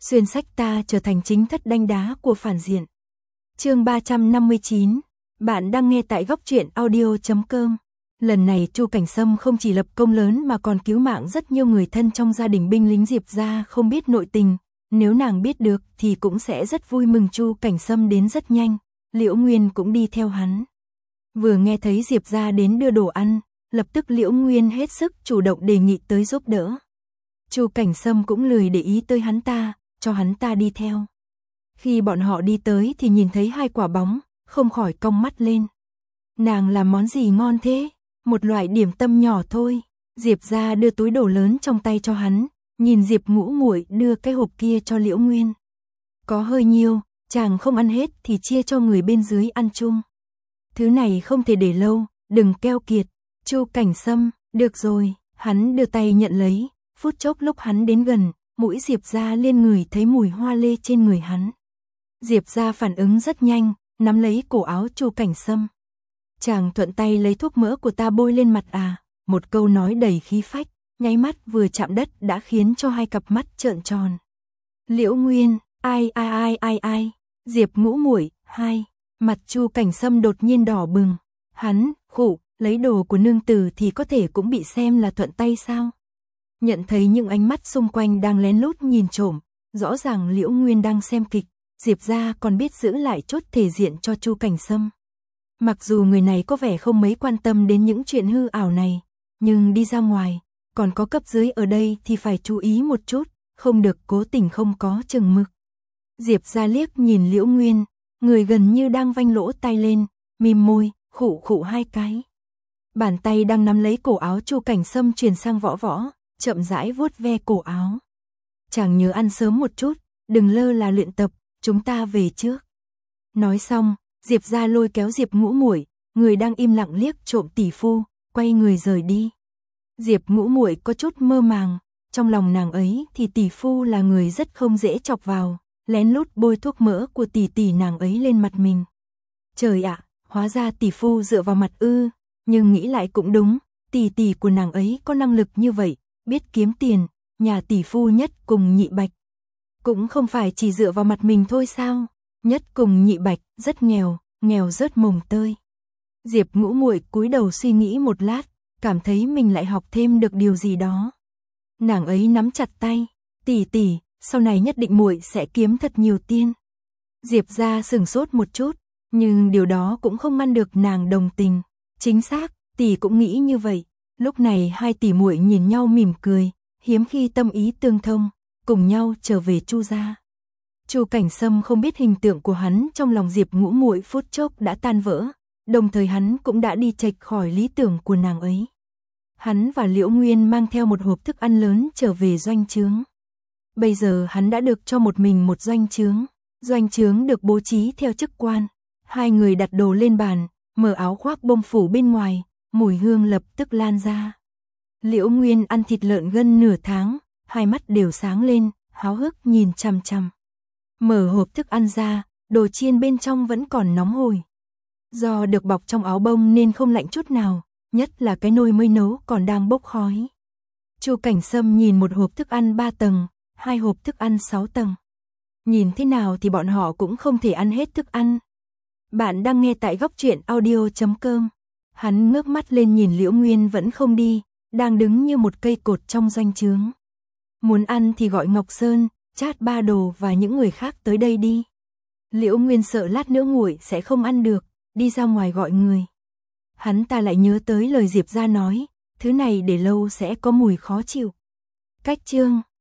xuyên sách ta trở thành chính thất đanh đá của phản diện. Chương 359, bạn đang nghe tại góc truyện audio.com. Lần này Chu Cảnh Sâm không chỉ lập công lớn mà còn cứu mạng rất nhiều người thân trong gia đình binh lính Diệp gia không biết nội tình, nếu nàng biết được thì cũng sẽ rất vui mừng. Chu Cảnh Sâm đến rất nhanh, Liễu Nguyên cũng đi theo hắn. Vừa nghe thấy Diệp gia đến đưa đồ ăn, lập tức Liễu Nguyên hết sức chủ động đề nghị tới giúp đỡ. Chu Cảnh Sâm cũng lười để ý tới hắn ta, cho hắn ta đi theo. Khi bọn họ đi tới thì nhìn thấy hai quả bóng, không khỏi cong mắt lên. Nàng làm món gì ngon thế? Một loại điểm tâm nhỏ thôi. Diệp gia đưa túi đồ lớn trong tay cho hắn, nhìn Diệp Ngũ Muội đưa cái hộp kia cho Liễu Nguyên. Có hơi nhiều, chàng không ăn hết thì chia cho người bên dưới ăn chung. Thứ này không thể để lâu, đừng keo kiệt. Chu Cảnh Sâm, được rồi, hắn đưa tay nhận lấy, phút chốc lúc hắn đến gần, mũi Diệp gia liên ngửi thấy mùi hoa lê trên người hắn. Diệp gia phản ứng rất nhanh, nắm lấy cổ áo Chu Cảnh Sâm. Chàng thuận tay lấy thuốc mỡ của ta bôi lên mặt à, một câu nói đầy khí phách, nháy mắt vừa chạm đất đã khiến cho hai cặp mắt trợn tròn. Liễu Nguyên, ai, Diệp Ngũ Muội, hai, mặt Chu Cảnh Sâm đột nhiên đỏ bừng, hắn, khụ, lấy đồ của nương tử thì có thể cũng bị xem là thuận tay sao? Nhận thấy những ánh mắt xung quanh đang lén lút nhìn trộm, rõ ràng Liễu Nguyên đang xem kịch, Diệp gia còn biết giữ lại chốt thể diện cho Chu Cảnh Sâm. Mặc dù người này có vẻ không mấy quan tâm đến những chuyện hư ảo này, nhưng đi ra ngoài, còn có cấp dưới ở đây thì phải chú ý một chút, không được cố tình không có chừng mực. Diệp gia liếc nhìn Liễu Nguyên, người gần như đang vanh lỗ tai lên, mím môi, khụ hai cái. Bàn tay đang nắm lấy cổ áo Chu Cảnh Sâm chuyển sang võ, chậm rãi vuốt ve cổ áo. Chàng nhớ ăn sớm một chút, đừng lơ là luyện tập, chúng ta về trước. Nói xong, Diệp gia lôi kéo Diệp Ngũ Muội, người đang im lặng liếc trộm tỷ phu, quay người rời đi. Diệp Ngũ Muội có chút mơ màng, trong lòng nàng ấy thì tỷ phu là người rất không dễ chọc vào, lén lút bôi thuốc mỡ của tỷ nàng ấy lên mặt mình. Trời ạ, hóa ra tỷ phu dựa vào mặt ư, nhưng nghĩ lại cũng đúng, tỷ của nàng ấy có năng lực như vậy, biết kiếm tiền, nhà tỷ phu Nhất cùng Nhị Bạch cũng không phải chỉ dựa vào mặt mình thôi sao? Nhất cùng Nhị Bạch rất nghèo, nghèo rớt mồng tơi. Diệp Ngũ Muội cúi đầu suy nghĩ một lát, cảm thấy mình lại học thêm được điều gì đó. Nàng ấy nắm chặt tay, tỷ, sau này nhất định muội sẽ kiếm thật nhiều tiền. Diệp gia sửng sốt một chút, nhưng điều đó cũng không ngăn được nàng đồng tình. Chính xác, tỷ cũng nghĩ như vậy. Lúc này hai tỷ muội nhìn nhau mỉm cười, hiếm khi tâm ý tương thông, cùng nhau trở về Chu gia. Chu Cảnh Sâm không biết hình tượng của hắn trong lòng Diệp Ngũ Muội phút chốc đã tan vỡ, đồng thời hắn cũng đã đi chệch khỏi lý tưởng của nàng ấy. Hắn và Liễu Nguyên mang theo một hộp thức ăn lớn trở về doanh trướng. Bây giờ hắn đã được cho một mình một doanh trướng được bố trí theo chức quan. Hai người đặt đồ lên bàn, mở áo khoác bông phủ bên ngoài, mùi hương lập tức lan ra. Liễu Nguyên ăn thịt lợn gần nửa tháng, hai mắt đều sáng lên, háo hức nhìn chằm chằm. Mở hộp thức ăn ra, đồ chiên bên trong vẫn còn nóng hổi. Do được bọc trong áo bông nên không lạnh chút nào, nhất là cái nồi mới nấu còn đang bốc khói. Chu Cảnh Sâm nhìn một hộp thức ăn 3 tầng, hai hộp thức ăn 6 tầng. Nhìn thế nào thì bọn họ cũng không thể ăn hết thức ăn. Bạn đang nghe tại góc truyện audio.com. Hắn ngước mắt lên nhìn Liễu Nguyên vẫn không đi, đang đứng như một cây cột trong doanh trướng. Muốn ăn thì gọi Ngọc Sơn, Trát Ba Đồ và những người khác tới đây đi. Liễu Nguyên sợ lát nữa nguội sẽ không ăn được, đi ra ngoài gọi người. Hắn ta lại nhớ tới lời Diệp gia nói, thứ này để lâu sẽ có mùi khó chịu. Cách chương